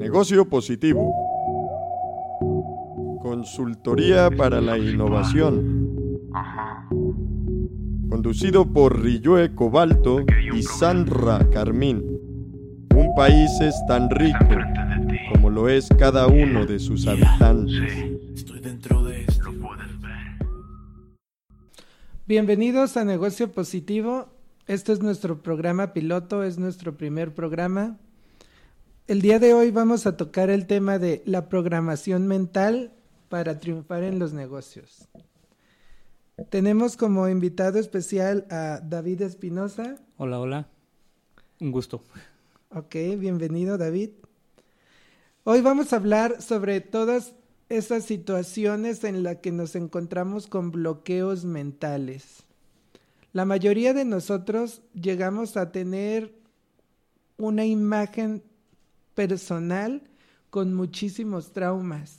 Negocio positivo. Consultoría para la innovación. Conducido por Riyue Cobalto y Sandra Carmín. Un país es tan rico como lo es cada uno de sus habitantes. Estoy dentro de esto. Lo puedes ver. Bienvenidos a Negocio Positivo. Este es nuestro programa piloto, es nuestro primer programa. El día de hoy vamos a tocar el tema de la programación mental para triunfar en los negocios. Tenemos como invitado especial a David Espinosa. Hola, hola. Un gusto. Ok, bienvenido, David. Hoy vamos a hablar sobre todas esas situaciones en las que nos encontramos con bloqueos mentales. La mayoría de nosotros llegamos a tener una imagen personal con muchísimos traumas.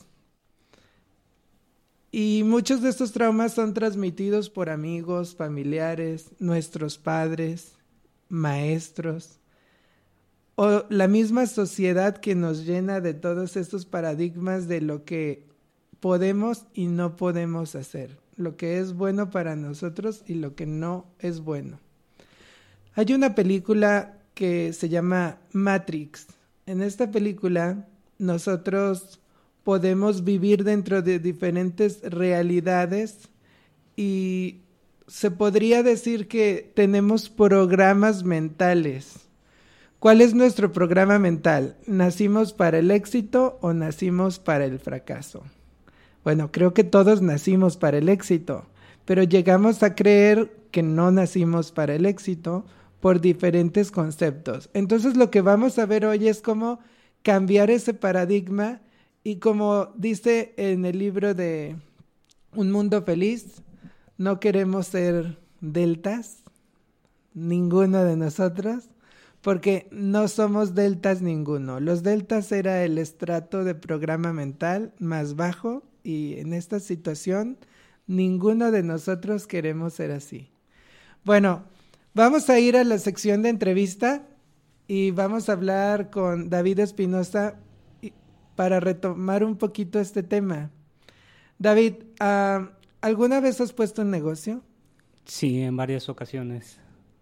Y muchos de estos traumas son transmitidos por amigos, familiares, nuestros padres, maestros, o la misma sociedad que nos llena de todos estos paradigmas de lo que podemos y no podemos hacer, lo que es bueno para nosotros y lo que no es bueno. Hay una película que se llama Matrix. En esta película nosotros podemos vivir dentro de diferentes realidades y se podría decir que tenemos programas mentales. ¿Cuál es nuestro programa mental? ¿Nacimos para el éxito o nacimos para el fracaso? Bueno, creo que todos nacimos para el éxito, pero llegamos a creer que no nacimos para el éxito por diferentes conceptos. Entonces lo que vamos a ver hoy es cómo cambiar ese paradigma y como dice en el libro de Un Mundo Feliz, no queremos ser deltas, ninguno de nosotros, porque no somos deltas ninguno. Los deltas era el estrato de programa mental más bajo y en esta situación ninguno de nosotros queremos ser así. Bueno, vamos a ir a la sección de entrevista y vamos a hablar con David Espinosa para retomar un poquito este tema. David, ¿alguna vez has puesto un negocio? Sí, en varias ocasiones.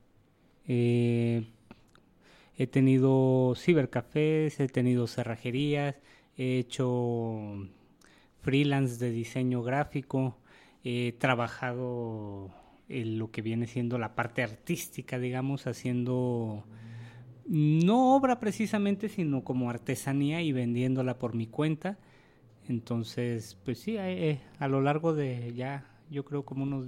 He tenido cibercafés, he tenido cerrajerías, he hecho freelance de diseño gráfico, he trabajado en lo que viene siendo la parte artística, digamos, haciendo no obra precisamente, sino como artesanía y vendiéndola por mi cuenta. Entonces, pues sí, a lo largo de ya, yo creo como unos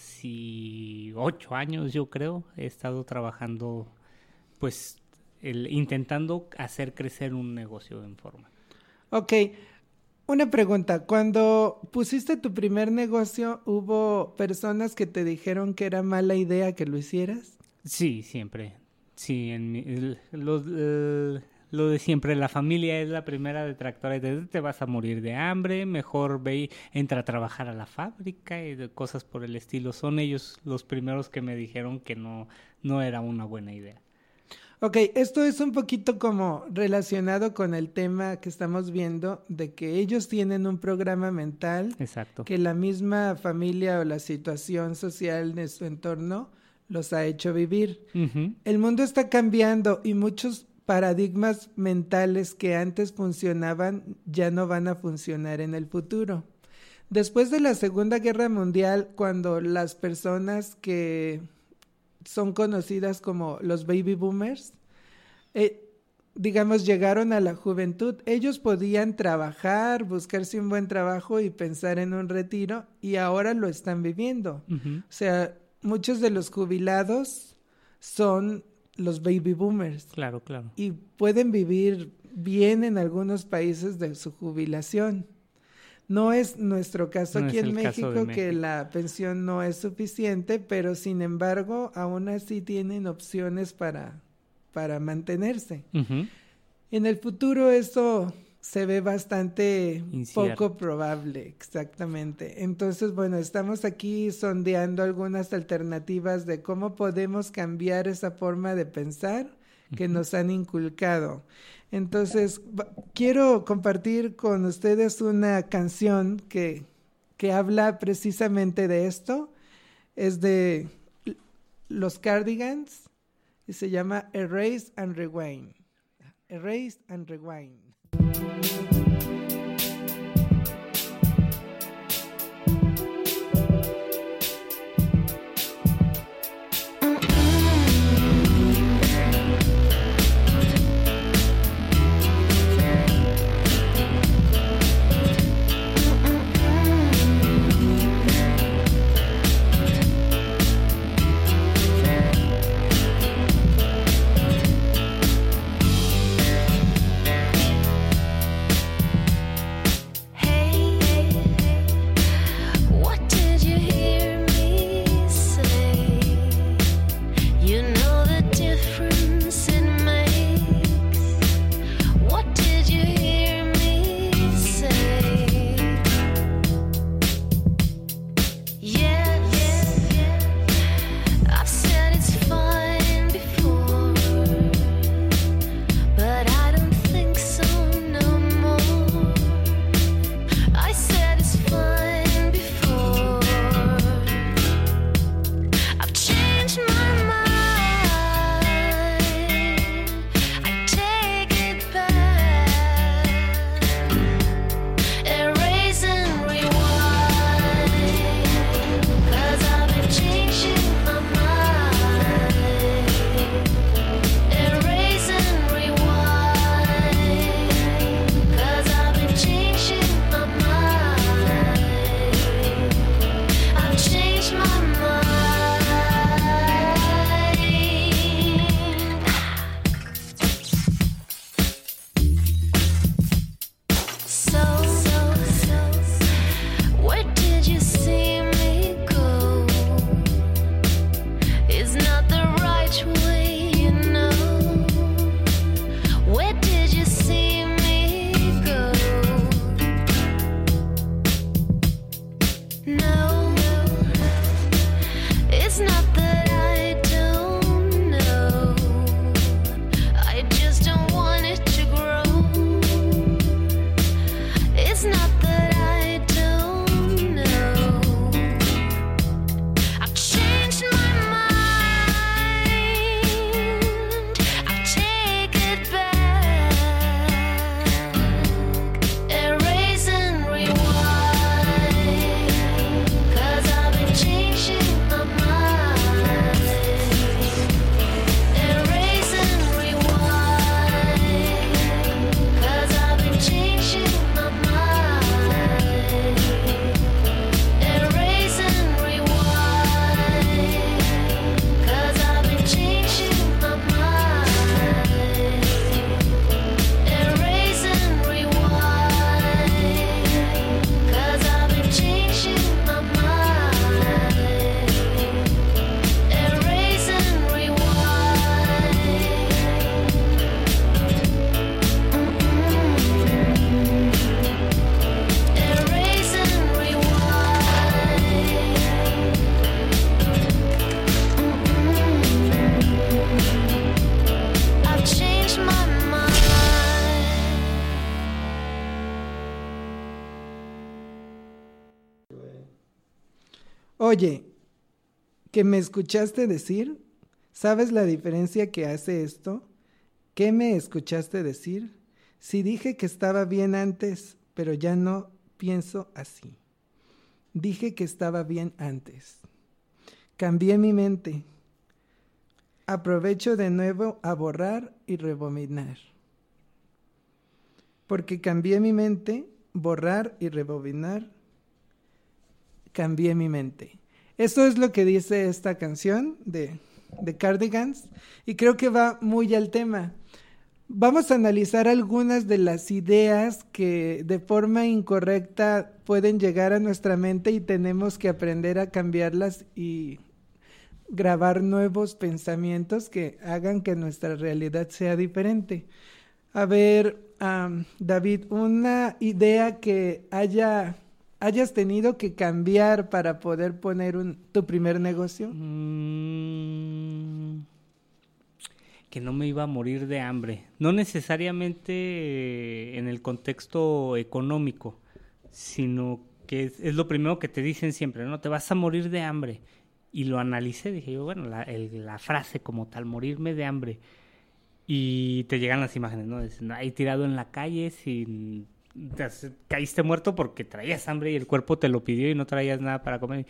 18 años, yo creo, he estado trabajando, pues, intentando hacer crecer un negocio en forma. Ok, una pregunta. Cuando pusiste tu primer negocio, ¿hubo personas que te dijeron que era mala idea que lo hicieras? Sí, siempre. Sí, lo de siempre, la familia es la primera detractora de te vas a morir de hambre, mejor ve y entra a trabajar a la fábrica y cosas por el estilo. Son ellos los primeros que me dijeron que no era una buena idea. Ok, esto es un poquito como relacionado con el tema que estamos viendo de que ellos tienen un programa mental. Exacto. Que la misma familia o la situación social de su entorno los ha hecho vivir. Uh-huh. El mundo está cambiando y muchos paradigmas mentales que antes funcionaban ya no van a funcionar en el futuro. Después de la Segunda Guerra Mundial, cuando las personas que son conocidas como los baby boomers, digamos, llegaron a la juventud, ellos podían trabajar, buscarse un buen trabajo y pensar en un retiro, y ahora lo están viviendo. Uh-huh. O sea, muchos de los jubilados son los baby boomers. Claro, claro. Y pueden vivir bien en algunos países de su jubilación. No es nuestro caso aquí en México, que la pensión no es suficiente, pero sin embargo, aún así tienen opciones para mantenerse. Uh-huh. En el futuro eso se ve bastante incierto. Poco probable, exactamente. Entonces, bueno, estamos aquí sondeando algunas alternativas de cómo podemos cambiar esa forma de pensar, que nos han inculcado. Entonces, quiero compartir con ustedes una canción que habla precisamente de esto. Es de los Cardigans y se llama Erase and Rewind. Erase and Rewind. Oye, ¿que me escuchaste decir? ¿Sabes la diferencia que hace esto? ¿Qué me escuchaste decir? Si dije que estaba bien antes, pero ya no pienso así. Dije que estaba bien antes. Cambié mi mente. Aprovecho de nuevo a borrar y rebobinar. Porque cambié mi mente, borrar y rebobinar. Cambié mi mente. Eso es lo que dice esta canción de Cardigans y creo que va muy al tema. Vamos a analizar algunas de las ideas que de forma incorrecta pueden llegar a nuestra mente y tenemos que aprender a cambiarlas y grabar nuevos pensamientos que hagan que nuestra realidad sea diferente. A ver, David, una idea que hayas tenido que cambiar para poder poner tu primer negocio. que no me iba a morir de hambre. No necesariamente en el contexto económico, sino que es lo primero que te dicen siempre, ¿no? Te vas a morir de hambre. Y lo analicé, dije yo, bueno, la frase como tal, morirme de hambre. Y te llegan las imágenes, ¿no? Ahí tirado en la calle, caíste muerto porque traías hambre y el cuerpo te lo pidió y no traías nada para comer.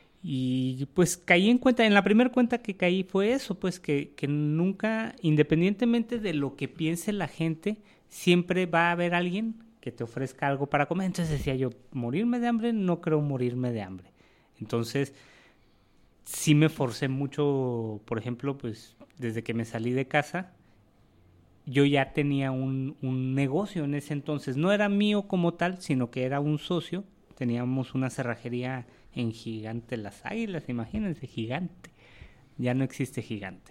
Y pues caí en cuenta, en la primera cuenta que caí fue eso, pues que nunca, independientemente de lo que piense la gente, siempre va a haber alguien que te ofrezca algo para comer. Entonces decía yo, morirme de hambre, no creo morirme de hambre. Entonces sí me forcé mucho, por ejemplo, pues desde que me salí de casa, yo ya tenía un negocio en ese entonces. No era mío como tal, sino que era un socio. Teníamos una cerrajería en Gigante Las Águilas, imagínense, Gigante. Ya no existe Gigante.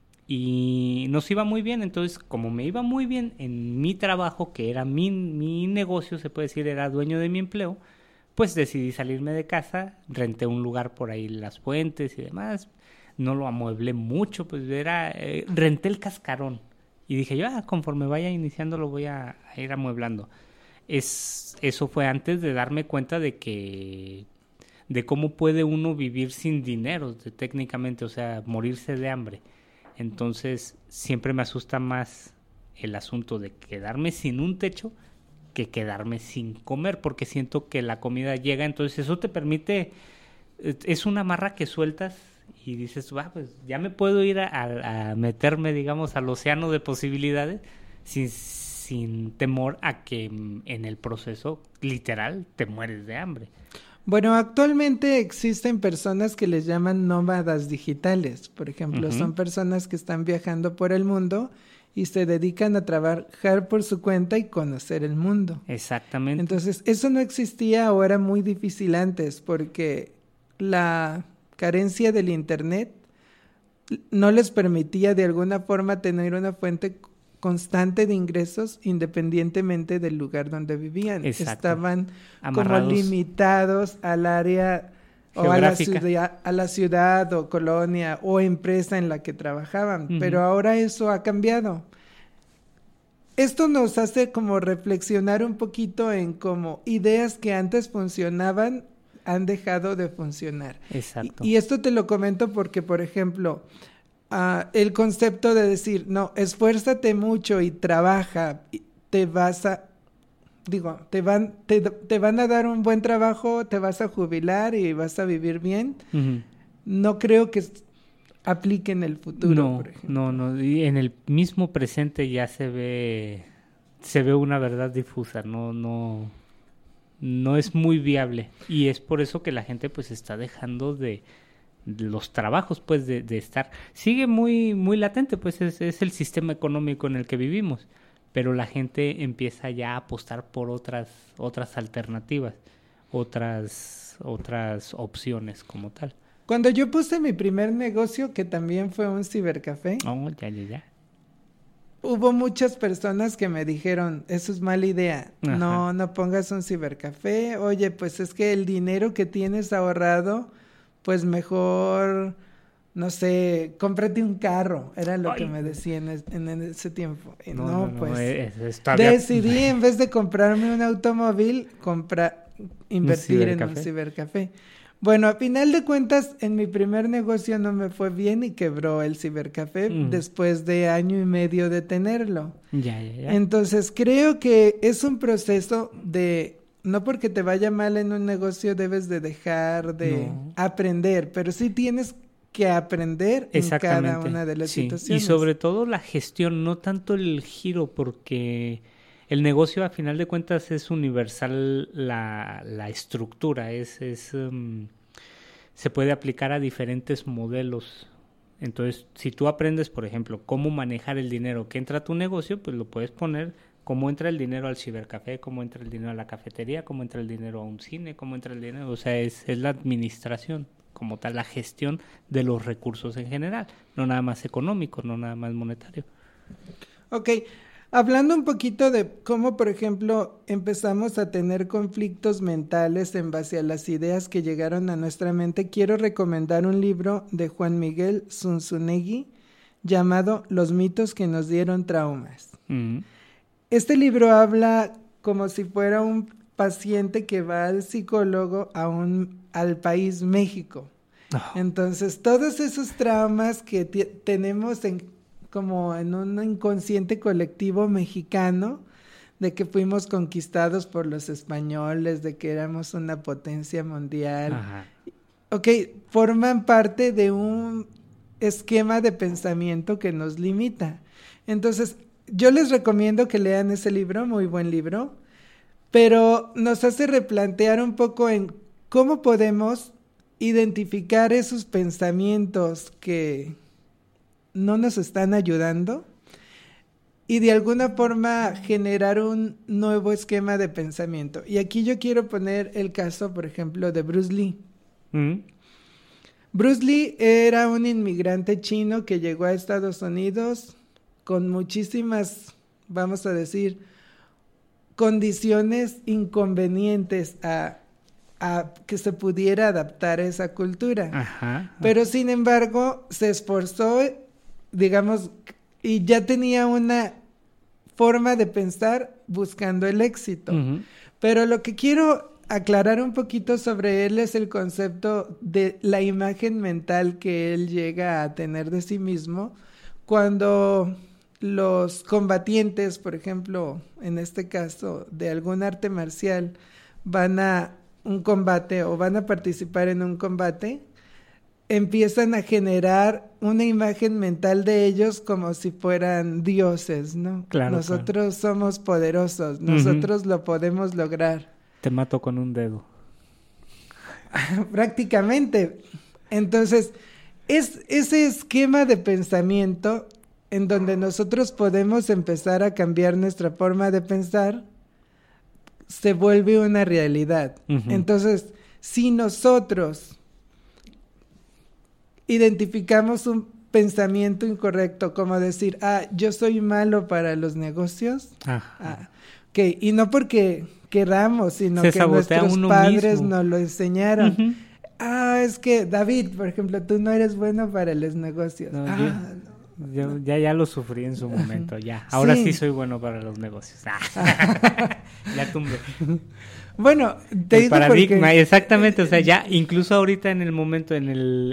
Y nos iba muy bien, entonces como me iba muy bien en mi trabajo, que era mi negocio, se puede decir, era dueño de mi empleo, pues decidí salirme de casa, renté un lugar por ahí, Las Fuentes y demás. No lo amueblé mucho, pues renté el cascarón. Y dije yo, conforme vaya iniciando lo voy a ir amueblando. Eso fue antes de darme cuenta de cómo puede uno vivir sin dinero, técnicamente, o sea, morirse de hambre. Entonces, siempre me asusta más el asunto de quedarme sin un techo que quedarme sin comer, porque siento que la comida llega, entonces eso te permite, es una amarra que sueltas y dices, pues ya me puedo ir a meterme, digamos, al océano de posibilidades sin temor a que en el proceso literal te mueres de hambre. Bueno, actualmente existen personas que les llaman nómadas digitales, por ejemplo, son personas que están viajando por el mundo y se dedican a trabajar por su cuenta y conocer el mundo. Exactamente. Entonces, eso no existía o era muy difícil antes porque la carencia del internet no les permitía de alguna forma tener una fuente constante de ingresos independientemente del lugar donde vivían. Exacto. Estaban amarrados, como limitados al área o a la ciudad o colonia o empresa en la que trabajaban, pero ahora eso ha cambiado. Esto nos hace como reflexionar un poquito en cómo ideas que antes funcionaban han dejado de funcionar. Exacto. Y esto te lo comento porque, por ejemplo, el concepto de decir, no, esfuérzate mucho y trabaja, te van a dar un buen trabajo, te vas a jubilar y vas a vivir bien. No creo que aplique en el futuro, por ejemplo. No, y en el mismo presente ya se ve una verdad difusa, no es muy viable, y es por eso que la gente pues está dejando de los trabajos, pues de estar, sigue muy muy latente, pues es el sistema económico en el que vivimos, pero la gente empieza ya a apostar por otras alternativas, otras opciones como tal. Cuando yo puse mi primer negocio, que también fue un cibercafé, Ya. Hubo muchas personas que me dijeron, eso es mala idea, no pongas un cibercafé, oye, pues es que el dinero que tienes ahorrado, pues mejor, no sé, cómprate un carro, era lo que me decían en ese tiempo. Y decidí en vez de comprarme un automóvil, invertir en un cibercafé. Bueno, a final de cuentas, en mi primer negocio no me fue bien y quebró el cibercafé después de 1.5 años de tenerlo. Ya. Entonces, creo que es un proceso de, no porque te vaya mal en un negocio debes de dejar de aprender, pero sí tienes que aprender en cada una de las situaciones. Y sobre todo la gestión, no tanto el giro, porque el negocio a final de cuentas es universal, la estructura, se puede aplicar a diferentes modelos. Entonces, si tú aprendes, por ejemplo, cómo manejar el dinero que entra a tu negocio, pues lo puedes poner cómo entra el dinero al cibercafé, cómo entra el dinero a la cafetería, cómo entra el dinero a un cine, cómo entra el dinero, o sea, es la administración como tal, la gestión de los recursos en general, no nada más económico, no nada más monetario. Ok. Hablando un poquito de cómo, por ejemplo, empezamos a tener conflictos mentales en base a las ideas que llegaron a nuestra mente, quiero recomendar un libro de Juan Miguel Zunzunegui llamado Los mitos que nos dieron traumas. Mm. Este libro habla como si fuera un paciente que va al psicólogo al país México. Oh. Entonces, todos esos traumas que tenemos como en un inconsciente colectivo mexicano, de que fuimos conquistados por los españoles, de que éramos una potencia mundial, Ajá. ok, forman parte de un esquema de pensamiento que nos limita. Entonces, yo les recomiendo que lean ese libro, muy buen libro, pero nos hace replantear un poco en cómo podemos identificar esos pensamientos que no nos están ayudando y de alguna forma generar un nuevo esquema de pensamiento. Y aquí yo quiero poner el caso, por ejemplo, de Bruce Lee. Mm. Bruce Lee era un inmigrante chino que llegó a Estados Unidos con muchísimas, vamos a decir, condiciones inconvenientes a que se pudiera adaptar a esa cultura. Ajá. Pero sin embargo, se esforzó, digamos, y ya tenía una forma de pensar buscando el éxito. Uh-huh. Pero lo que quiero aclarar un poquito sobre él es el concepto de la imagen mental que él llega a tener de sí mismo cuando los combatientes, por ejemplo, en este caso, de algún arte marcial, van a un combate o van a participar en un combate, empiezan a generar una imagen mental de ellos como si fueran dioses, ¿no? Claro, nosotros somos poderosos, nosotros lo podemos lograr. Te mato con un dedo. Prácticamente. Entonces, es ese esquema de pensamiento en donde nosotros podemos empezar a cambiar nuestra forma de pensar, se vuelve una realidad. Uh-huh. Entonces, si nosotros identificamos un pensamiento incorrecto, como decir, yo soy malo para los negocios, ok, y no porque queramos, sino que nuestros padres nos lo enseñaron. Uh-huh. Es que David, por ejemplo, tú no eres bueno para los negocios. No, yo ya lo sufrí en su momento, ya. Ahora sí soy bueno para los negocios. Ya tumbé. Bueno, te digo paradigma, porque... exactamente, o sea, ya incluso ahorita en el momento, en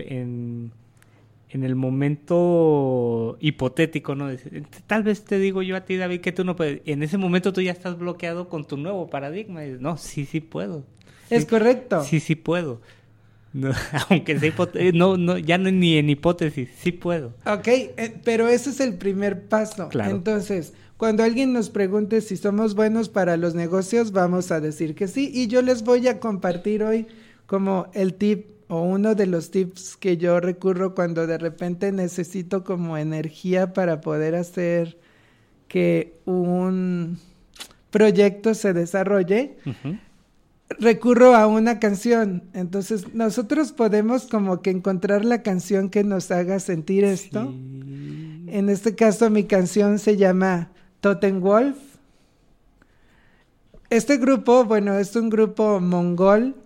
el momento hipotético, ¿no? Tal vez te digo yo a ti, David, que tú no puedes. En ese momento tú ya estás bloqueado con tu nuevo paradigma. No, sí puedo. Sí, es correcto. Sí puedo. No, aunque sea ya no ni en hipótesis, sí puedo. Ok, pero ese es el primer paso. Claro. Entonces, cuando alguien nos pregunte si somos buenos para los negocios, vamos a decir que sí. Y yo les voy a compartir hoy como el tip o uno de los tips que yo recurro cuando de repente necesito como energía para poder hacer que un proyecto se desarrolle. Uh-huh. Recurro a una canción. Entonces nosotros podemos como que encontrar la canción que nos haga sentir esto. Sí. En este caso mi canción se llama Totenwolf. Este grupo, bueno, es un grupo mongol.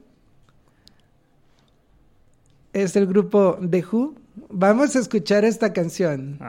Es el grupo The Who. Vamos a escuchar esta canción.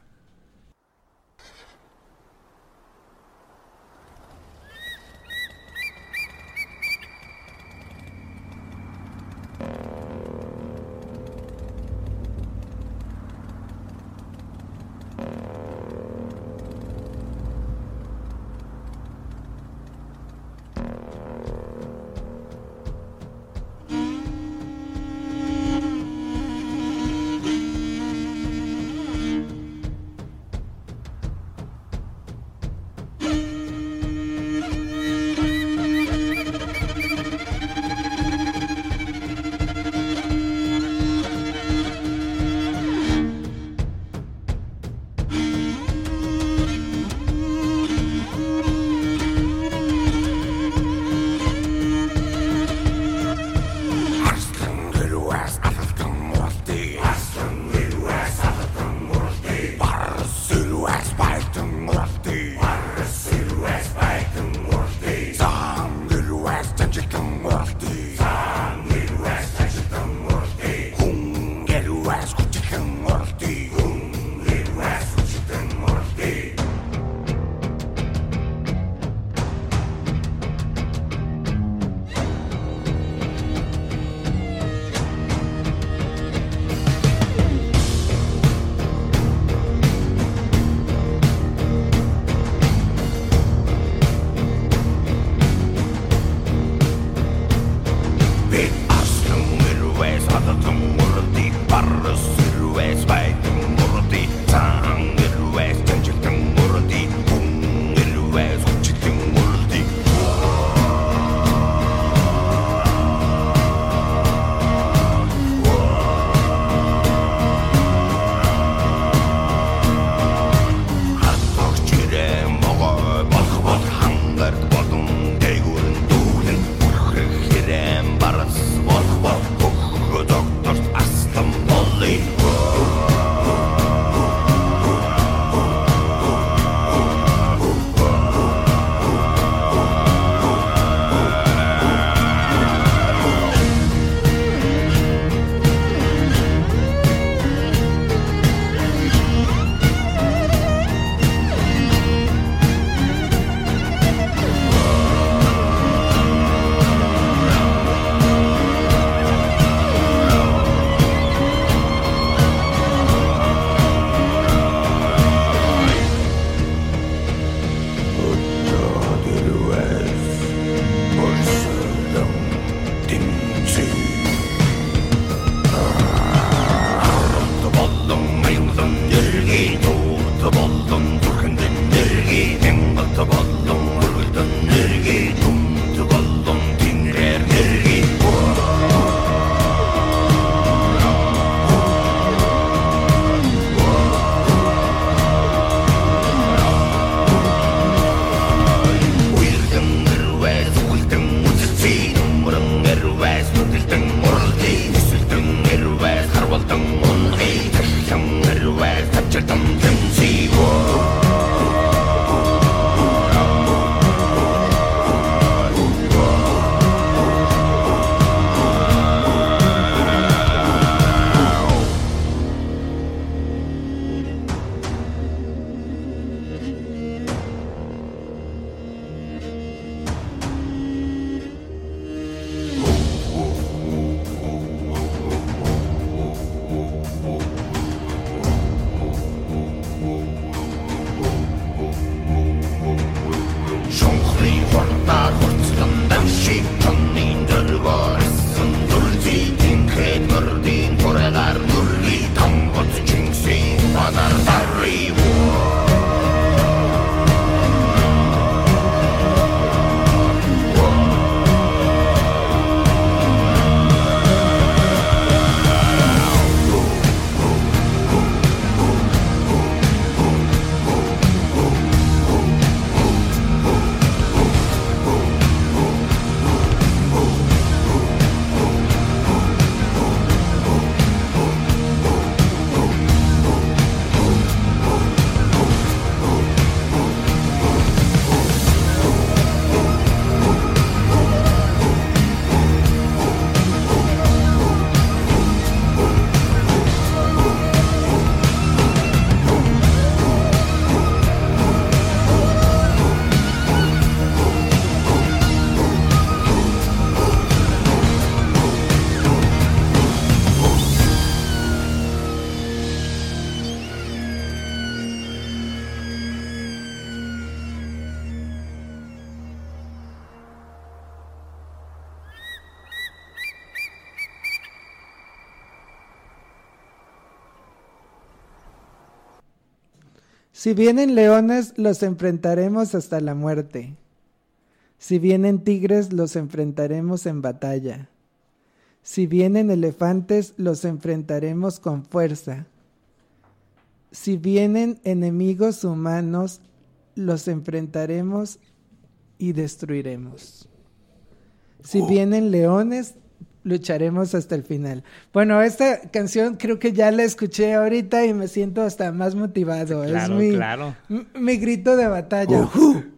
Si vienen leones, los enfrentaremos hasta la muerte. Si vienen tigres, los enfrentaremos en batalla. Si vienen elefantes, los enfrentaremos con fuerza. Si vienen enemigos humanos, los enfrentaremos y destruiremos. Si vienen leones, lucharemos hasta el final. Bueno, esta canción creo que ya la escuché ahorita y me siento hasta más motivado. Claro, es claro. Mi grito de batalla.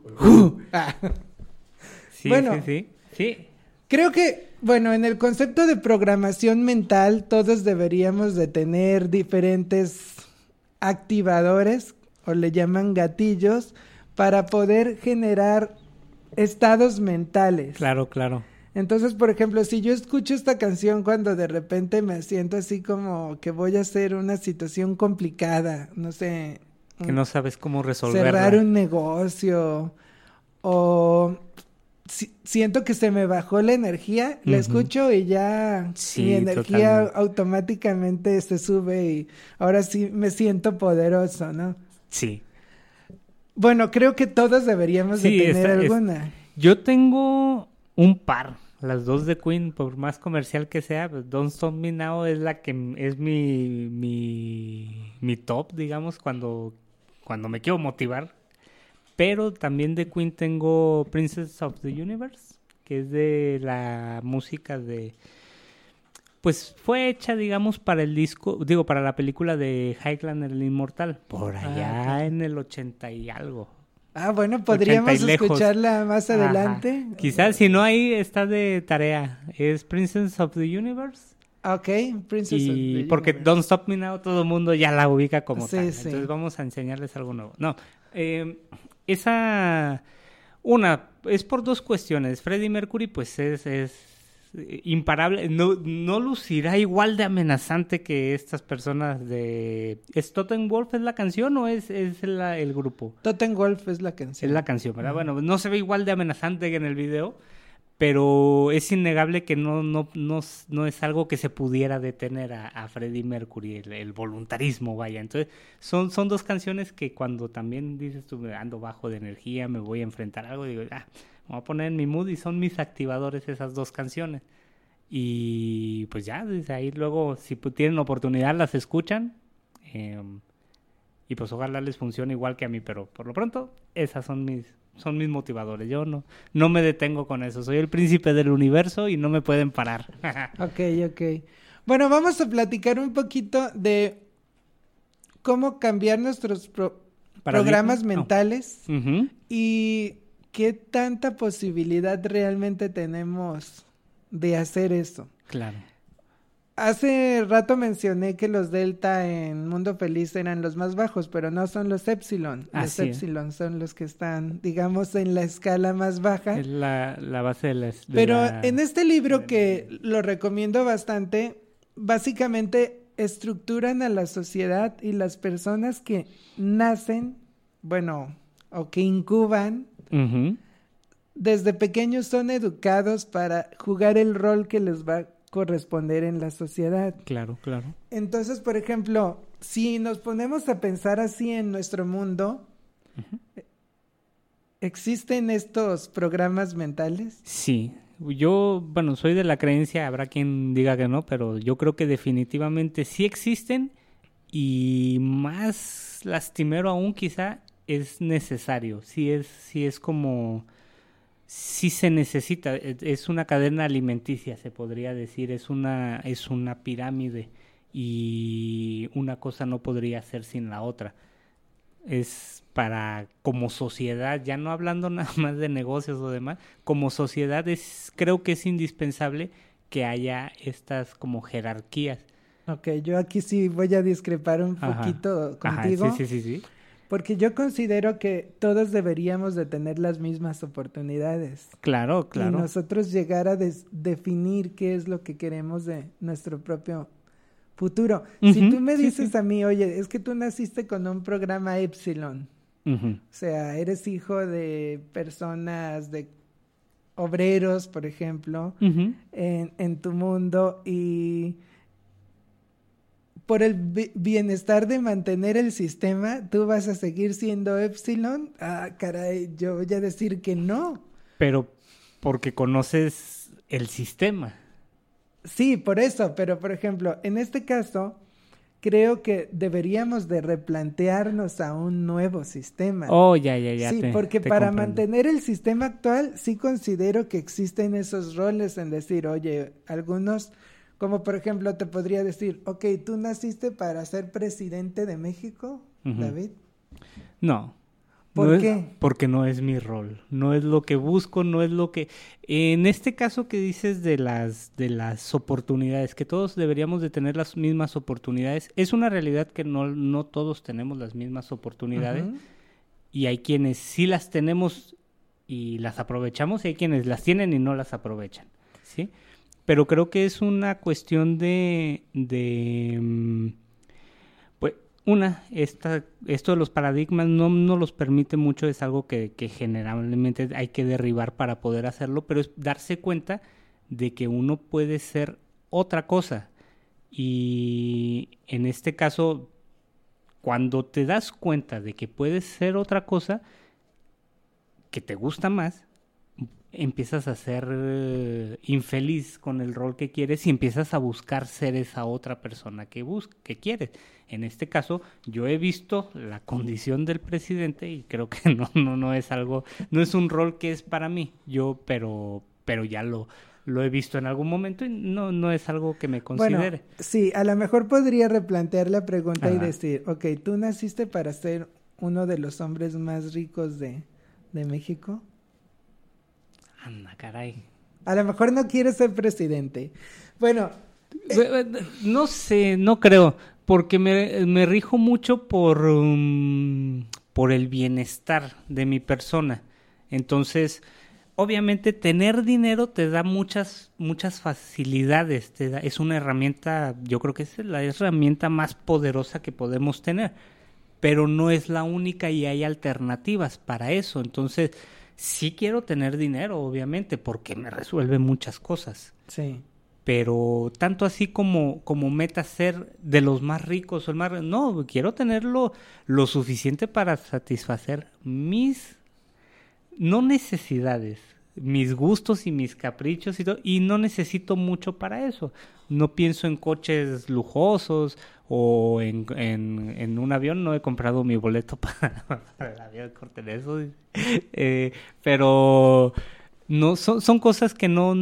Sí, Bueno, sí. creo que, bueno, en el concepto de programación mental, todos deberíamos de tener diferentes activadores, o le llaman gatillos, para poder generar estados mentales. Claro, claro. Entonces, por ejemplo, si yo escucho esta canción cuando de repente me siento así como que voy a hacer una situación complicada, no sé. Que no sabes cómo resolverla. Cerrar un negocio, o siento que se me bajó la energía, la escucho y ya sí, mi energía totalmente. automáticamente se sube y ahora sí me siento poderoso, ¿no? Sí. Bueno, creo que todos deberíamos de tener alguna. Yo tengo un par, las dos de Queen, por más comercial que sea, pues Don't Stop Me Now es la que es mi top, digamos, cuando me quiero motivar. Pero también de Queen tengo Princess of the Universe, que es de la música de... Pues fue hecha, digamos, para el para la película de Highlander el Inmortal, por allá en el 80 y algo. Ah, bueno, podríamos escucharla más adelante. Ajá. Quizás, si no, ahí está de tarea. Es Princess of the Universe. Ok, Princess of the Universe. Porque Don't Stop Me Now todo el mundo ya la ubica como Sí, tal. sí. Entonces vamos a enseñarles algo nuevo. No, es por dos cuestiones. Freddie Mercury, pues es imparable. No lucirá igual de amenazante que estas personas de... ¿Es Totenwolf es la canción o es el grupo? Totenwolf es la canción. Es la canción, ¿verdad? Bueno, no se ve igual de amenazante que en el video, pero es innegable que no es algo que se pudiera detener a Freddie Mercury, el voluntarismo, vaya. Entonces, son dos canciones que cuando también dices tú, ando bajo de energía, me voy a enfrentar a algo, digo, me voy a poner en mi mood, y son mis activadores esas dos canciones. Y pues ya, desde ahí luego, si tienen oportunidad, las escuchan. Y pues ojalá les funcione igual que a mí, pero por lo pronto, esas son mis motivadores. Yo no me detengo con eso. Soy el príncipe del universo y no me pueden parar. Ok. Bueno, vamos a platicar un poquito de cómo cambiar nuestros programas mentales y qué tanta posibilidad realmente tenemos de hacer eso. Claro. Hace rato mencioné que los delta en Mundo Feliz eran los más bajos, pero no son los epsilon. Los epsilon son los que están, digamos, en la escala más baja. Es la base de la... Pero en este libro, que lo recomiendo bastante, básicamente estructuran a la sociedad y las personas que nacen, bueno, o que incuban, desde pequeños son educados para jugar el rol que les va a corresponder en la sociedad. Claro, claro. Entonces, por ejemplo, si nos ponemos a pensar así en nuestro mundo, ¿existen estos programas mentales? Sí, yo, bueno, soy de la creencia, habrá quien diga que no, pero yo creo que definitivamente sí existen y más lastimero aún quizá es necesario, sí es como, sí se necesita, es una cadena alimenticia, se podría decir, es una pirámide y una cosa no podría ser sin la otra. Es para, como sociedad, ya no hablando nada más de negocios o demás, como sociedad creo que es indispensable que haya estas como jerarquías. Ok, yo aquí sí voy a discrepar un poquito contigo. Ajá, sí. Porque yo considero que todos deberíamos de tener las mismas oportunidades. Claro. Y nosotros llegar a definir qué es lo que queremos de nuestro propio futuro. Si tú me dices a mí, oye, es que tú naciste con un programa Epsilon. O sea, eres hijo de personas, de obreros, por ejemplo, en tu mundo y por el bienestar de mantener el sistema, ¿tú vas a seguir siendo Epsilon? Ah, caray, yo voy a decir que no. Pero porque conoces el sistema. Sí, por eso, pero por ejemplo, en este caso, creo que deberíamos de replantearnos a un nuevo sistema. Oh, ya. Sí, porque para mantener el sistema actual, sí considero que existen esos roles en decir, oye, algunos, como por ejemplo, te podría decir, ok, ¿tú naciste para ser presidente de México, David? No. ¿Por qué? Porque no es mi rol, no es lo que busco, no es lo que... En este caso que dices de las oportunidades, que todos deberíamos de tener las mismas oportunidades, es una realidad que no todos tenemos las mismas oportunidades y hay quienes sí las tenemos y las aprovechamos y hay quienes las tienen y no las aprovechan, ¿sí? Pero creo que es una cuestión esto de los paradigmas no los permite mucho, es algo que generalmente hay que derribar para poder hacerlo, pero es darse cuenta de que uno puede ser otra cosa. Y en este caso, cuando te das cuenta de que puedes ser otra cosa que te gusta más, empiezas a ser infeliz con el rol que quieres y empiezas a buscar ser esa otra persona que quieres. En este caso, yo he visto la condición del presidente y creo que no es algo, no es un rol que es para mí. Pero ya lo he visto en algún momento y no es algo que me considere. Bueno, sí, a lo mejor podría replantear la pregunta y decir, ok, ¿tú naciste para ser uno de los hombres más ricos de México? Anda, caray. A lo mejor no quieres ser presidente. Bueno. No sé, no creo, porque me rijo mucho por el bienestar de mi persona. Entonces, obviamente tener dinero te da muchas facilidades, es una herramienta, yo creo que es la herramienta más poderosa que podemos tener, pero no es la única y hay alternativas para eso. Entonces, sí quiero tener dinero, obviamente, porque me resuelve muchas cosas. Sí. Pero tanto así como meta ser de los más ricos o el más... No, quiero tenerlo lo suficiente para satisfacer mis... no necesidades, mis gustos y mis caprichos y todo, y no necesito mucho para eso. No pienso en coches lujosos o en un avión. No he comprado mi boleto para el avión, corten eso. Pero no son cosas que no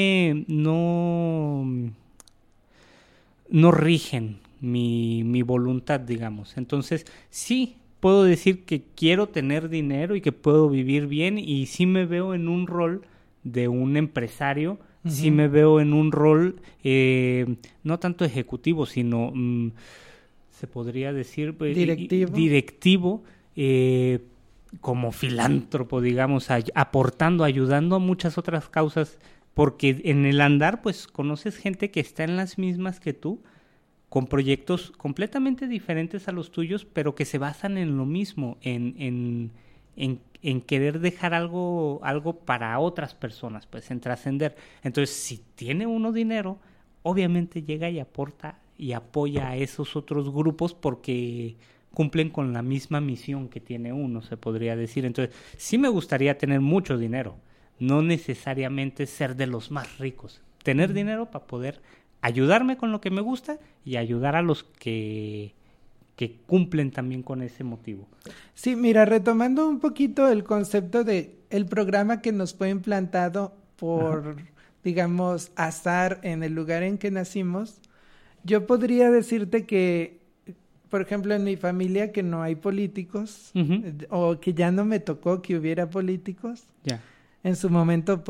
rigen mi voluntad, digamos. Entonces, sí, puedo decir que quiero tener dinero y que puedo vivir bien, y sí me veo en un rol de un empresario, sí me veo en un rol no tanto ejecutivo, sino se podría decir directivo, como filántropo, digamos, aportando, ayudando a muchas otras causas, porque en el andar pues conoces gente que está en las mismas que tú, con proyectos completamente diferentes a los tuyos, pero que se basan en lo mismo, en en querer dejar algo para otras personas, pues en trascender. Entonces, si tiene uno dinero, obviamente llega y aporta y apoya a esos otros grupos porque cumplen con la misma misión que tiene uno, se podría decir. Entonces, sí me gustaría tener mucho dinero, no necesariamente ser de los más ricos. Tener dinero para poder ayudarme con lo que me gusta y ayudar a los que cumplen también con ese motivo. Sí, mira, retomando un poquito el concepto de el programa que nos fue implantado por, digamos, azar en el lugar en que nacimos, yo podría decirte que, por ejemplo, en mi familia que no hay políticos, o que ya no me tocó que hubiera políticos. Ya. En su momento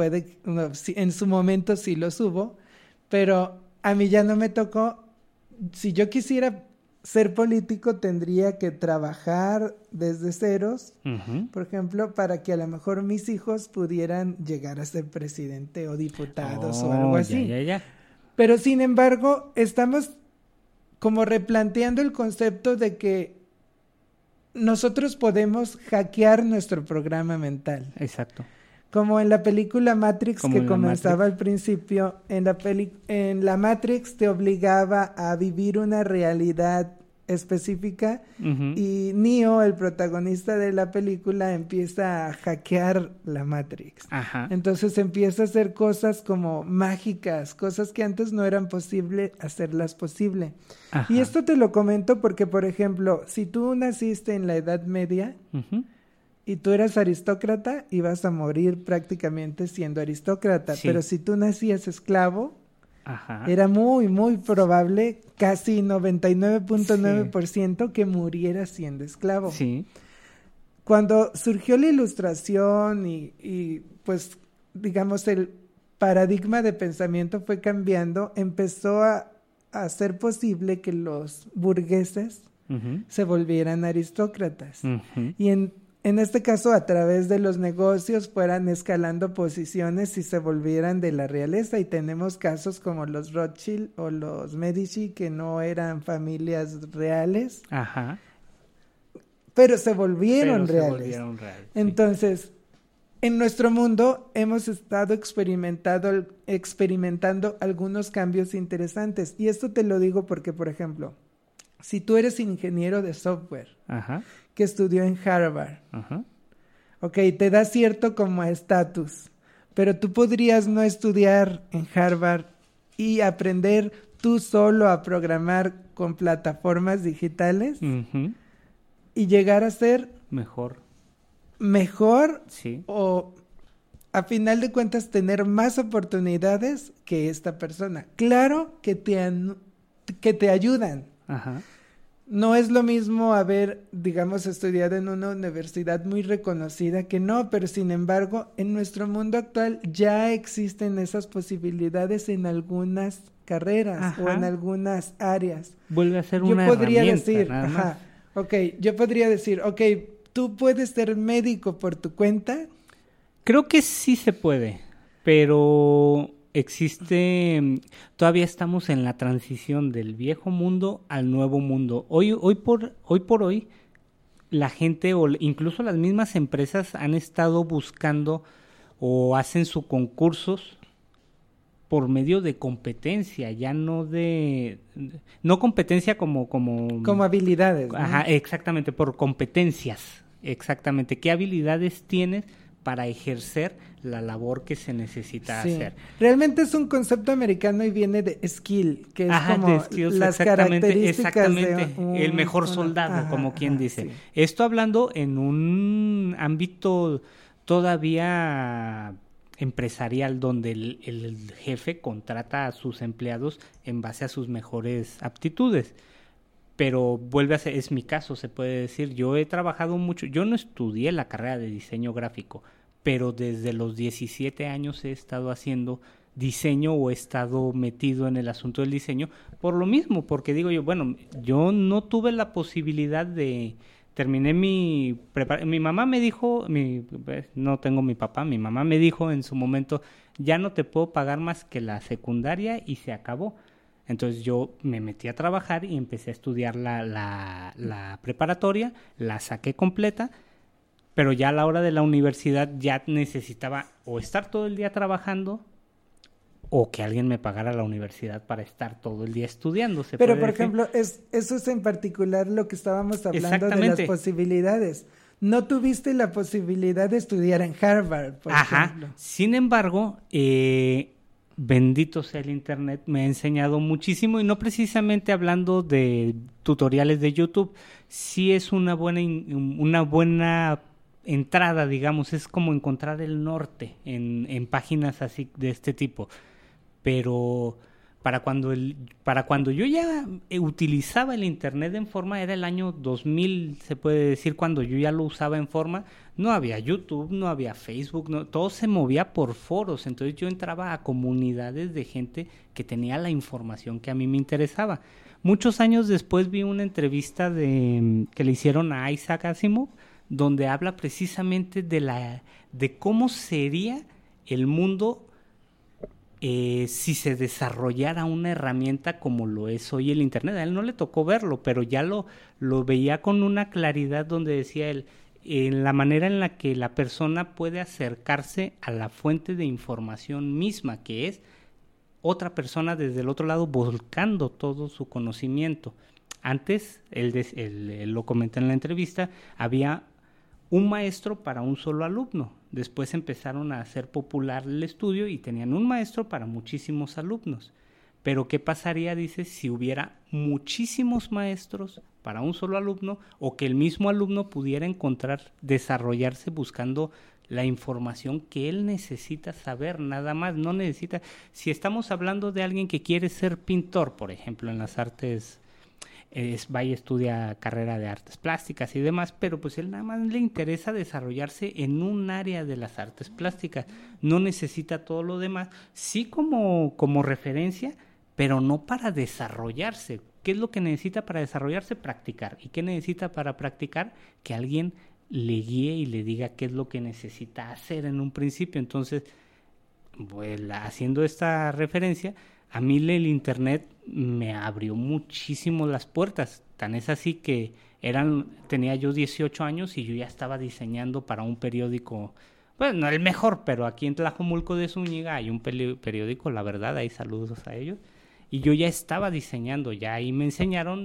en su momento sí los hubo, pero a mí ya no me tocó. Si yo quisiera ser político, tendría que trabajar desde ceros, por ejemplo, para que a lo mejor mis hijos pudieran llegar a ser presidente o diputados o algo así. Ya. Pero sin embargo, estamos como replanteando el concepto de que nosotros podemos hackear nuestro programa mental. Exacto. Como en la película Matrix Como que en la comenzaba Matrix. al principio, en la Matrix te obligaba a vivir una realidad específica y Neo, el protagonista de la película, empieza a hackear la Matrix. Ajá. Entonces empieza a hacer cosas como mágicas, cosas que antes no eran posible hacerlas posible. Ajá. Y esto te lo comento porque, por ejemplo, si tú naciste en la Edad Media, y tú eras aristócrata, ibas a morir prácticamente siendo aristócrata. Sí. Pero si tú nacías esclavo, Ajá. era muy, muy probable, casi 99.9% que murieras siendo esclavo. Sí. Cuando surgió la Ilustración y pues, digamos, el paradigma de pensamiento fue cambiando, empezó a ser posible que los burgueses se volvieran aristócratas. Y en este caso, a través de los negocios fueran escalando posiciones y se volvieran de la realeza. Y tenemos casos como los Rothschild o los Medici, que no eran familias reales, Ajá. pero se volvieron Pero se reales. volvieron reales, sí. Entonces, en nuestro mundo hemos estado experimentando algunos cambios interesantes. Y esto te lo digo porque, por ejemplo, si tú eres ingeniero de software, Ajá. que estudió en Harvard, Ajá. ok, te da cierto como estatus, pero tú podrías no estudiar en Harvard y aprender tú solo a programar con plataformas digitales y llegar a ser Mejor. Sí. o a final de cuentas tener más oportunidades que esta persona. Claro que te ayudan. Ajá. No es lo mismo haber, digamos, estudiado en una universidad muy reconocida que no, pero sin embargo, en nuestro mundo actual ya existen esas posibilidades en algunas carreras o en algunas áreas. Vuelve a ser Yo una podría herramienta, decir, nada más. yo podría decir, tú puedes ser médico por tu cuenta. Creo que sí se puede, pero todavía estamos en la transición del viejo mundo al nuevo mundo. Hoy por hoy, la gente o incluso las mismas empresas han estado buscando o hacen sus concursos por medio de competencia, ya no competencia como habilidades, ¿no? Ajá, exactamente, por competencias, exactamente. ¿Qué habilidades tienes para ejercer la labor que se necesita hacer? Realmente es un concepto americano y viene de skill, que es como de skills, las características de el mejor soldado, como quien dice. Sí. Esto hablando en un ámbito todavía empresarial, donde el jefe contrata a sus empleados en base a sus mejores aptitudes. Pero vuelve a ser, es mi caso, se puede decir. Yo he trabajado mucho, yo no estudié la carrera de diseño gráfico, pero desde los 17 años he estado haciendo diseño o he estado metido en el asunto del diseño por lo mismo, porque digo yo, bueno, yo no tuve la posibilidad de... Terminé mi mamá me dijo, no tengo mi papá, mi mamá me dijo en su momento, ya no te puedo pagar más que la secundaria y se acabó. Entonces yo me metí a trabajar y empecé a estudiar la preparatoria, la saqué completa Pero ya a la hora de la universidad ya necesitaba o estar todo el día trabajando o que alguien me pagara la universidad para estar todo el día estudiando. Pero, por ejemplo, eso es en particular lo que estábamos hablando de las posibilidades. No tuviste la posibilidad de estudiar en Harvard, por ejemplo. Sin embargo, bendito sea el Internet, me ha enseñado muchísimo, y no precisamente hablando de tutoriales de YouTube. Sí es una buena entrada, digamos, es como encontrar el norte en páginas así de este tipo. Pero para cuando yo ya utilizaba el Internet en forma, era el año 2000, se puede decir, cuando yo ya lo usaba en forma. No había YouTube, no había Facebook, todo se movía por foros. Entonces yo entraba a comunidades de gente que tenía la información que a mí me interesaba. Muchos años después vi una entrevista que le hicieron a Isaac Asimov, donde habla precisamente de cómo sería el mundo si se desarrollara una herramienta como lo es hoy el Internet. A él no le tocó verlo, pero ya lo veía con una claridad, donde decía él, en la manera en la que la persona puede acercarse a la fuente de información misma, que es otra persona desde el otro lado volcando todo su conocimiento. Antes, él lo comenté en la entrevista, había un maestro para un solo alumno. Después empezaron a hacer popular el estudio y tenían un maestro para muchísimos alumnos. Pero ¿qué pasaría, dice, si hubiera muchísimos maestros para un solo alumno, o que el mismo alumno pudiera desarrollarse buscando la información que él necesita saber, nada más? No necesita. Si estamos hablando de alguien que quiere ser pintor, por ejemplo, en las artes, va y estudia carrera de artes plásticas y demás, pero pues él nada más le interesa desarrollarse en un área de las artes plásticas, no necesita todo lo demás, sí como referencia, pero no para desarrollarse. ¿Qué es lo que necesita para desarrollarse? Practicar. ¿Y qué necesita para practicar? Que alguien le guíe y le diga qué es lo que necesita hacer en un principio. Entonces, pues, haciendo esta referencia, a mí el Internet me abrió muchísimo las puertas. Tan es así que tenía yo 18 años y yo ya estaba diseñando para un periódico, bueno, no el mejor, pero aquí en Tlajomulco de Zúñiga hay un periódico, La Verdad, ahí saludos a ellos. Y yo ya estaba diseñando, ya ahí me enseñaron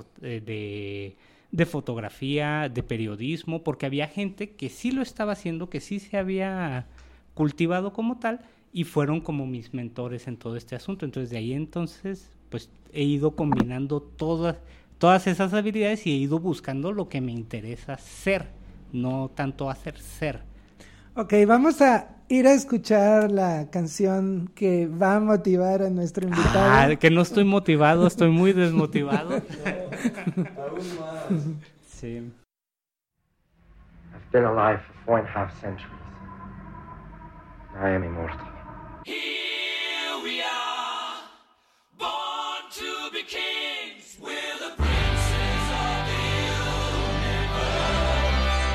de fotografía, de periodismo, porque había gente que sí lo estaba haciendo, que sí se había cultivado como tal, y fueron como mis mentores en todo este asunto. Entonces, de ahí entonces, pues he ido combinando todas esas habilidades y he ido buscando lo que me interesa ser, no tanto hacer, ser. Ok, vamos a ir a escuchar la canción que va a motivar a nuestro invitado. Que no estoy motivado, estoy muy desmotivado. Aún más. Sí. I've been alive for 4.5 centuries. I am immortal. Here we are, born to be kings. We're the princes of the universe.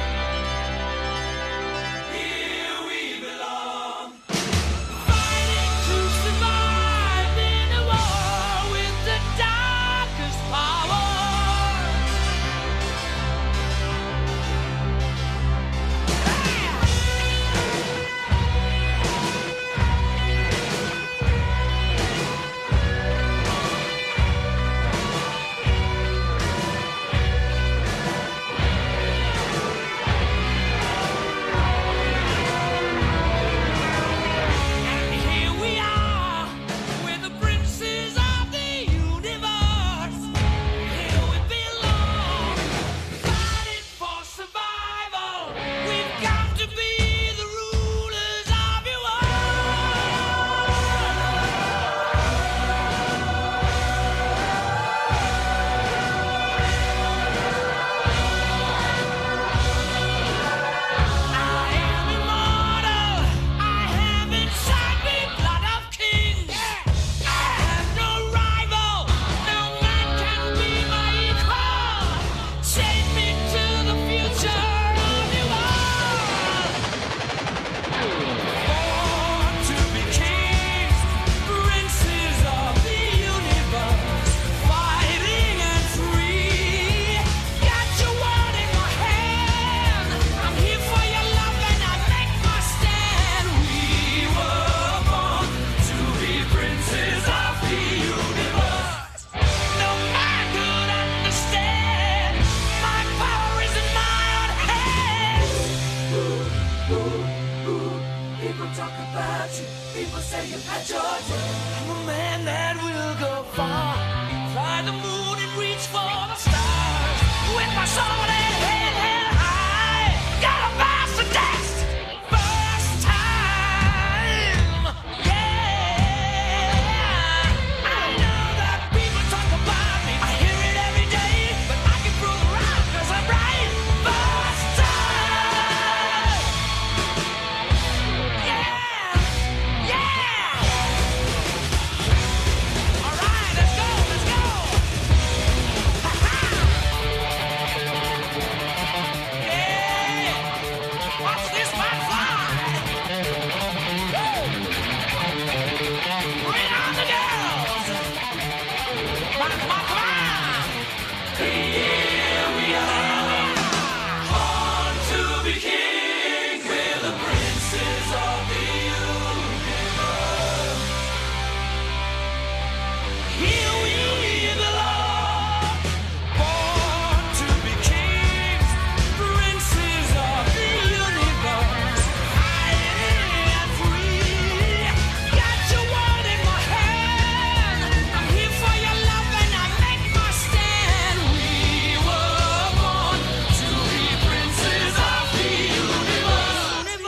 Here we belong, fighting to survive in a war with the darkest power. fortune. People say you've had your day. I'm a man that will go far, fly the moon and reach for the stars. With my sword and head held high, gotta pass the test. First time, yeah. I know that people talk about me, I hear it every day, but I can prove it right 'cause I'm right. First time, yeah, yeah. All right, let's go, let's go. Ha-ha. Yeah, watch this one fly. Woo. Bring on the girls. Come on, come on, come on. Here we are. Born to be kings, we're the princes of the universe. Here we belong. Born to be kings, princes of the universe. High and free. Got your world in my hand. I'm here for your love and I make my stand. We were born to be princes of the universe.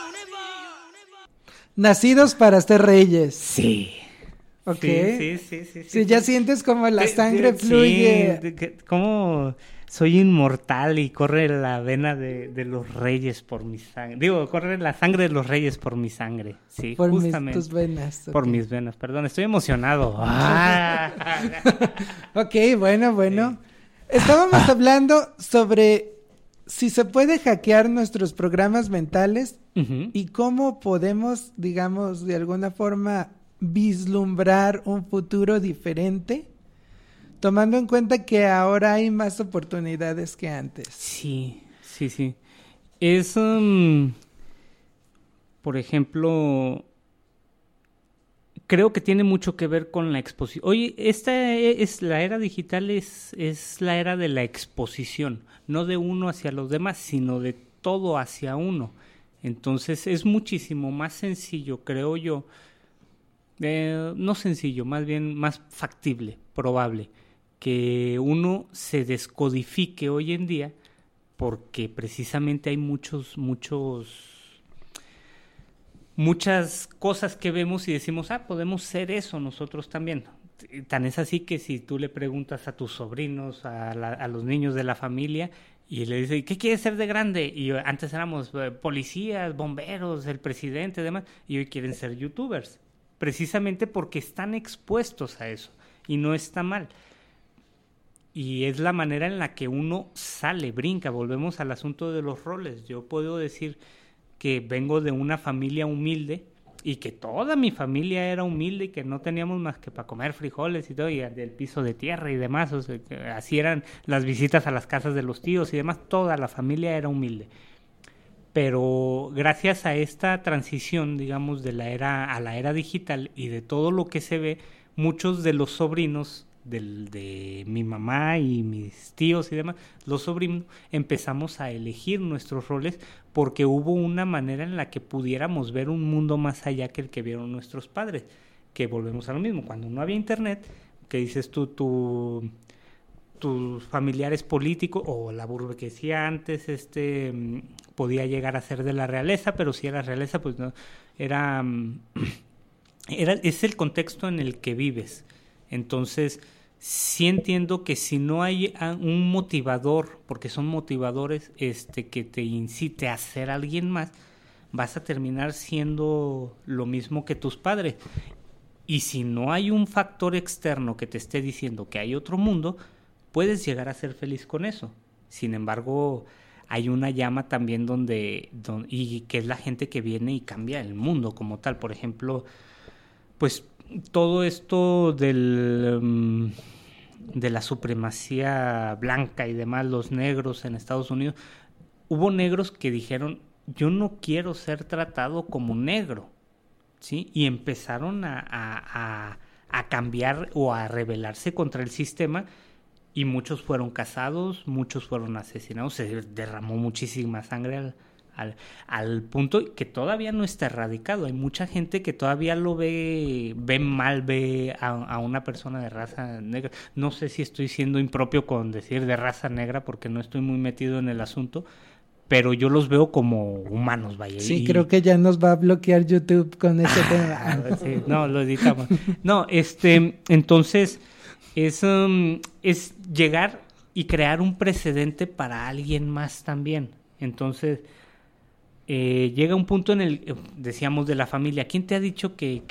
Nacidos para ser reyes. Sí. Ok. Sí. Si ya sientes como la sangre fluye. Como soy inmortal y corre la vena de los reyes por mi sangre. Digo, corre la sangre de los reyes por mi sangre. Sí, Por justamente. tus venas. Por ok. mis venas, perdón, estoy emocionado. Ah. Ok, bueno. Estábamos hablando sobre si se puede hackear nuestros programas mentales Ujú. y cómo podemos, digamos, de alguna forma vislumbrar un futuro diferente, tomando en cuenta que ahora hay más oportunidades que antes. Sí. Es, por ejemplo, creo que tiene mucho que ver con la exposición. Oye, la era digital es la era de la exposición, no de uno hacia los demás, sino de todo hacia uno. Entonces es muchísimo más sencillo, creo yo, no sencillo, más bien más factible, probable, que uno se descodifique hoy en día, porque precisamente hay muchas cosas que vemos y decimos, podemos ser eso nosotros también. Tan es así que si tú le preguntas a tus sobrinos, a los niños de la familia, y le dices, ¿qué quieres ser de grande? Y antes éramos policías, bomberos, el presidente, demás, y hoy quieren ser youtubers, precisamente porque están expuestos a eso, y no está mal. Y es la manera en la que uno sale, brinca. Volvemos al asunto de los roles. Yo puedo decir que vengo de una familia humilde y que toda mi familia era humilde y que no teníamos más que para comer frijoles y todo, y del piso de tierra y demás. O sea, que así eran las visitas a las casas de los tíos y demás. Toda la familia era humilde. Pero gracias a esta transición, digamos, de la era a la era digital y de todo lo que se ve, muchos de los sobrinos de mi mamá y mis tíos y demás, los sobrinos, empezamos a elegir nuestros roles porque hubo una manera en la que pudiéramos ver un mundo más allá que el que vieron nuestros padres, que volvemos a lo mismo, cuando no había internet, que dices tú, tus familiares políticos o la burguesía antes podía llegar a ser de la realeza, pero si era realeza pues no, es el contexto en el que vives. Entonces sí entiendo que si no hay un motivador, porque son motivadores que te incite a ser alguien más, vas a terminar siendo lo mismo que tus padres. Y si no hay un factor externo que te esté diciendo que hay otro mundo, puedes llegar a ser feliz con eso. Sin embargo, hay una llama también y que es la gente que viene y cambia el mundo como tal. Por ejemplo, pues todo esto de la supremacía blanca y demás, los negros en Estados Unidos, hubo negros que dijeron, yo no quiero ser tratado como negro, ¿sí? Y empezaron a cambiar o a rebelarse contra el sistema, y muchos fueron cazados, muchos fueron asesinados, se derramó muchísima sangre al punto que todavía no está erradicado. Hay mucha gente que todavía lo ve mal, ve a una persona de raza negra. No sé si estoy siendo impropio con decir de raza negra porque no estoy muy metido en el asunto, pero yo los veo como humanos, vaya. Sí, creo que ya nos va a bloquear YouTube con ese tema. Sí, no, lo editamos. No, entonces es llegar y crear un precedente para alguien más también. Entonces llega un punto en el, decíamos, de la familia. ¿Quién te ha dicho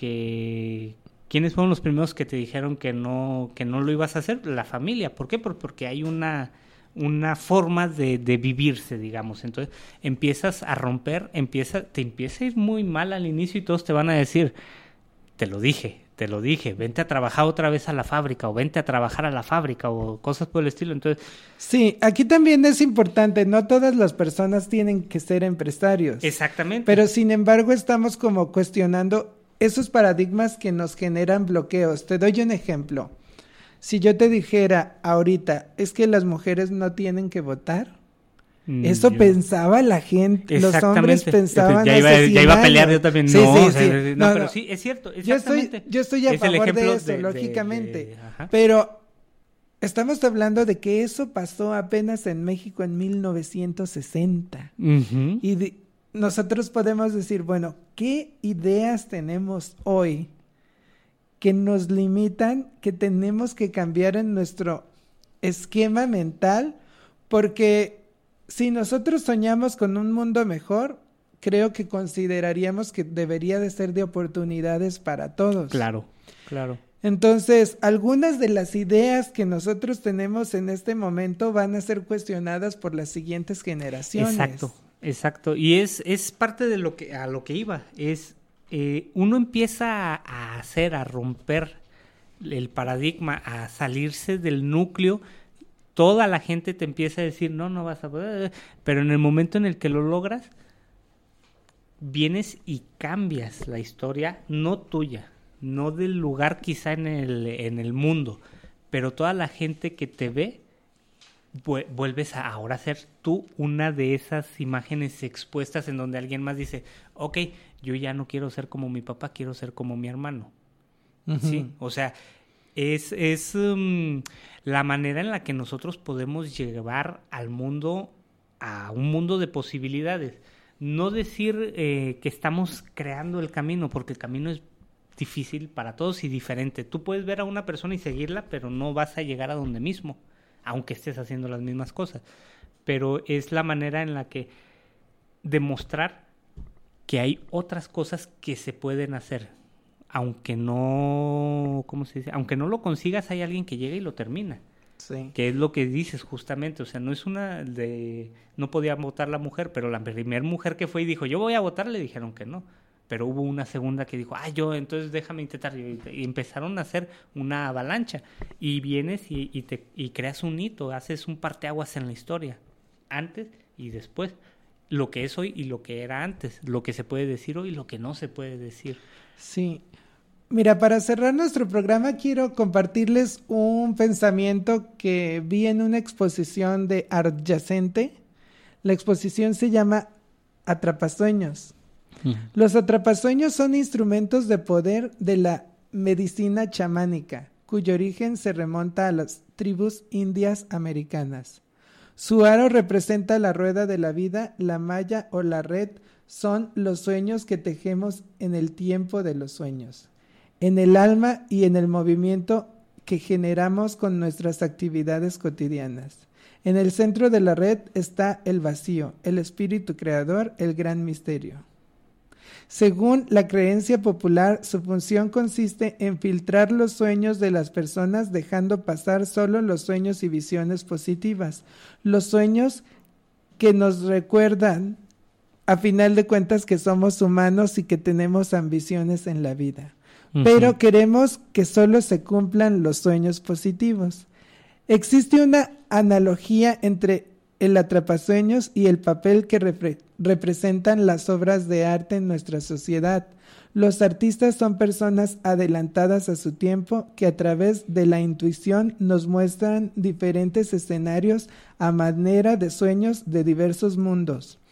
quiénes fueron los primeros que te dijeron que no lo ibas a hacer? La familia. ¿Por qué? Porque hay una forma de vivirse, digamos. Entonces empiezas a romper, te empieza a ir muy mal al inicio y todos te van a decir, te lo dije, vente a trabajar otra vez a la fábrica o vente a trabajar a la fábrica o cosas por el estilo. Entonces, sí, aquí también es importante, no todas las personas tienen que ser empresarios. exactamente. Pero sin embargo estamos como cuestionando esos paradigmas que nos generan bloqueos. Te doy un ejemplo. Si yo te dijera ahorita, es que las mujeres no tienen que votar, eso pensaba la gente, los hombres pensaban ya iba a pelear yo también. Sí, no, sí. No, pero sí, es cierto, exactamente. Yo estoy a Es el favor ejemplo de eso, lógicamente, ajá. pero estamos hablando de que eso pasó apenas en México en 1960. Ujú. Y nosotros podemos decir, bueno, ¿qué ideas tenemos hoy que nos limitan, que tenemos que cambiar en nuestro esquema mental? Porque si nosotros soñamos con un mundo mejor, creo que consideraríamos que debería de ser de oportunidades para todos. Claro. Entonces, algunas de las ideas que nosotros tenemos en este momento van a ser cuestionadas por las siguientes generaciones. Exacto. Y es parte de a lo que iba. Uno empieza a romper el paradigma, a salirse del núcleo. Toda la gente te empieza a decir, no vas a poder, pero en el momento en el que lo logras, vienes y cambias la historia, no tuya, no del lugar quizá en el mundo, pero toda la gente que te ve, vuelves a ahora ser tú una de esas imágenes expuestas en donde alguien más dice, ok, yo ya no quiero ser como mi papá, quiero ser como mi hermano. Uh-huh. Sí, o sea, es la manera en la que nosotros podemos llevar al mundo a un mundo de posibilidades. No decir que estamos creando el camino, porque el camino es difícil para todos y diferente. Tú puedes ver a una persona y seguirla, pero no vas a llegar a donde mismo, aunque estés haciendo las mismas cosas. Pero es la manera en la que demostrar que hay otras cosas que se pueden hacer. Aunque no, ¿cómo se dice? Aunque no lo consigas, hay alguien que llega y lo termina. Sí. Que es lo que dices justamente, o sea, no es no podía votar la mujer, pero la primera mujer que fue y dijo, yo voy a votar, le dijeron que no. Pero hubo una segunda que dijo, entonces déjame intentar. Y empezaron a hacer una avalancha. Y vienes y creas un hito, haces un parteaguas en la historia. Antes y después. Lo que es hoy y lo que era antes. Lo que se puede decir hoy y lo que no se puede decir. Sí. Mira, para cerrar nuestro programa quiero compartirles un pensamiento que vi en una exposición de Adyacente. La exposición se llama Atrapasueños. Los atrapasueños son instrumentos de poder de la medicina chamánica, cuyo origen se remonta a las tribus indias americanas. Su aro representa la rueda de la vida, la malla o la red son los sueños que tejemos en el tiempo de los sueños, en el alma y en el movimiento que generamos con nuestras actividades cotidianas. En el centro de la red está el vacío, el espíritu creador, el gran misterio. Según la creencia popular, su función consiste en filtrar los sueños de las personas, dejando pasar solo los sueños y visiones positivas, los sueños que nos recuerdan, a final de cuentas, que somos humanos y que tenemos ambiciones en la vida. Uh-huh. Pero queremos que solo se cumplan los sueños positivos. Existe una analogía entre el atrapasueños y el papel que representan las obras de arte en nuestra sociedad. Los artistas son personas adelantadas a su tiempo que a través de la intuición nos muestran diferentes escenarios a manera de sueños de diversos mundos.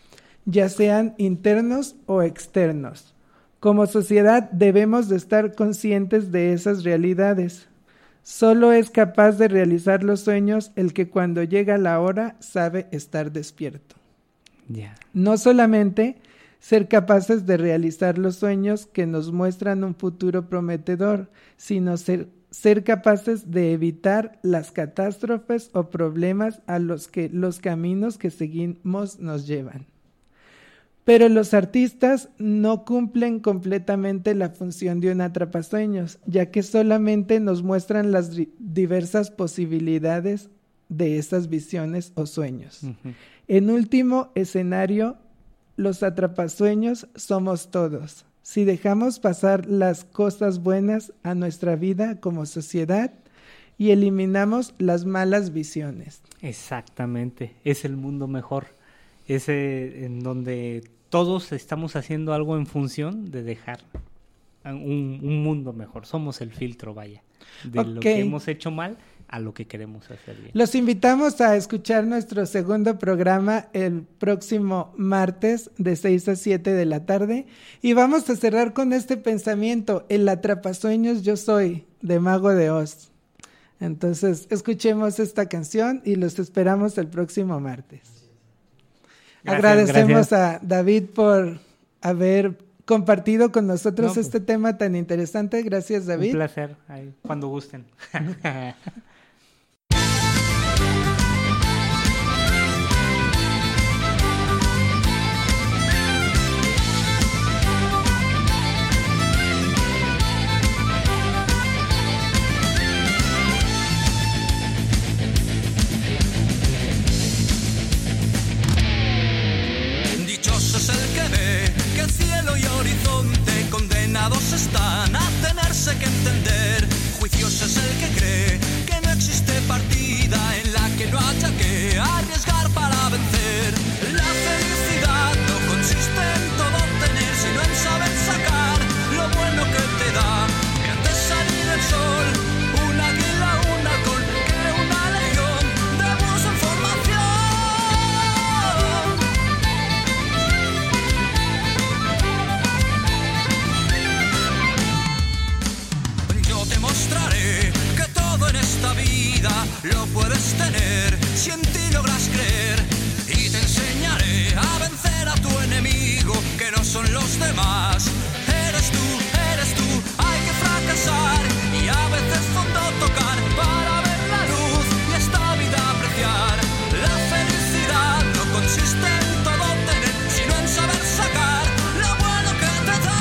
ya sean internos o externos. Como sociedad debemos de estar conscientes de esas realidades. Solo es capaz de realizar los sueños el que cuando llega la hora sabe estar despierto. Ya. No solamente ser capaces de realizar los sueños que nos muestran un futuro prometedor, sino ser capaces de evitar las catástrofes o problemas a los que los caminos que seguimos nos llevan. Pero los artistas no cumplen completamente la función de un atrapasueños, ya que solamente nos muestran las diversas posibilidades de esas visiones o sueños. En último escenario, los atrapasueños somos todos. Si dejamos pasar las cosas buenas a nuestra vida como sociedad y eliminamos las malas visiones. Exactamente, es el mundo mejor, ese en donde todos estamos haciendo algo en función de dejar un mundo mejor. Somos el filtro, vaya, de lo que hemos hecho mal a lo que queremos hacer bien. Los invitamos a escuchar nuestro segundo programa el próximo martes de 6 a 7 de la tarde y vamos a cerrar con este pensamiento: el atrapasueños yo soy, de Mago de Oz. Entonces escuchemos esta canción y los esperamos el próximo martes. Agradecemos a David por haber compartido con nosotros este tema tan interesante. Gracias, David. Un placer, ahí, cuando gusten. Dichoso es el que ve que el cielo y horizonte condenados están a tenerse que entender. Juicioso es el que cree que no existe partida en la que no haya que arriesgar para vencer. La felicidad no consiste en todo tener, sino en saber sacar lo bueno que te da. Que antes de salir el sol, un águila, un halcón, que una legión de buena información. Yo te mostraré que todo en esta vida lo puedes tener si en ti logras creer, y te enseñaré a vencer a tu enemigo, que no son los demás. Eres tú, hay que fracasar y a veces fondo tocar para ver la luz y esta vida apreciar. La felicidad no consiste en todo tener, sino en saber sacar lo bueno que te da.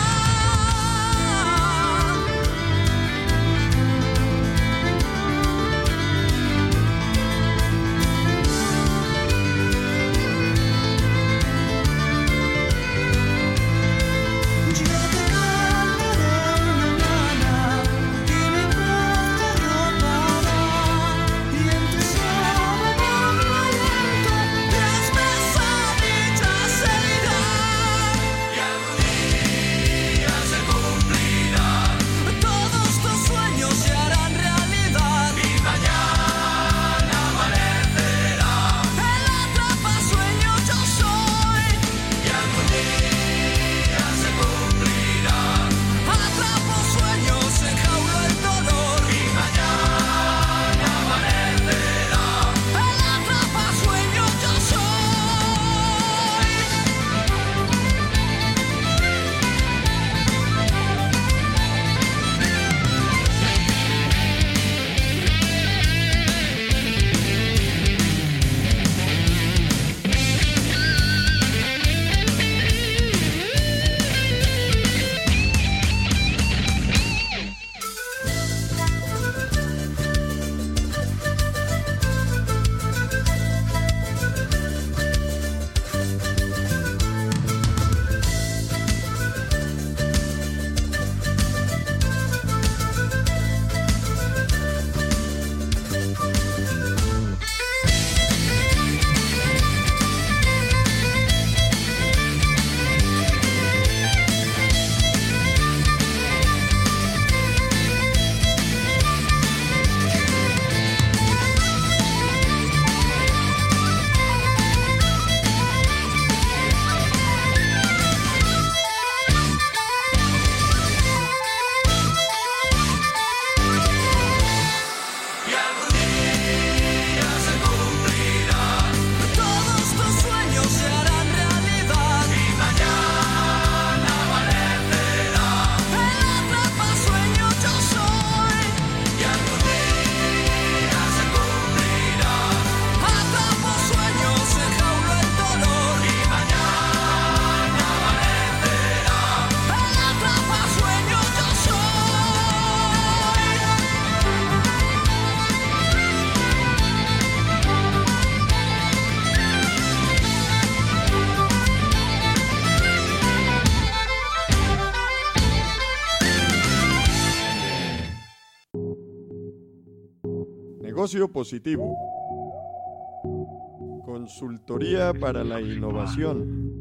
Negocio positivo. Consultoría para la innovación.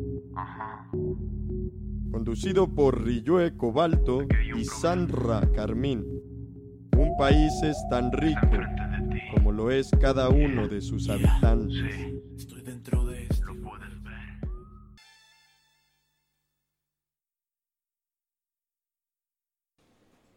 Conducido por Ryue Cobalto y Sandra Carmín. Un país es tan rico como lo es cada uno de sus habitantes. Estoy dentro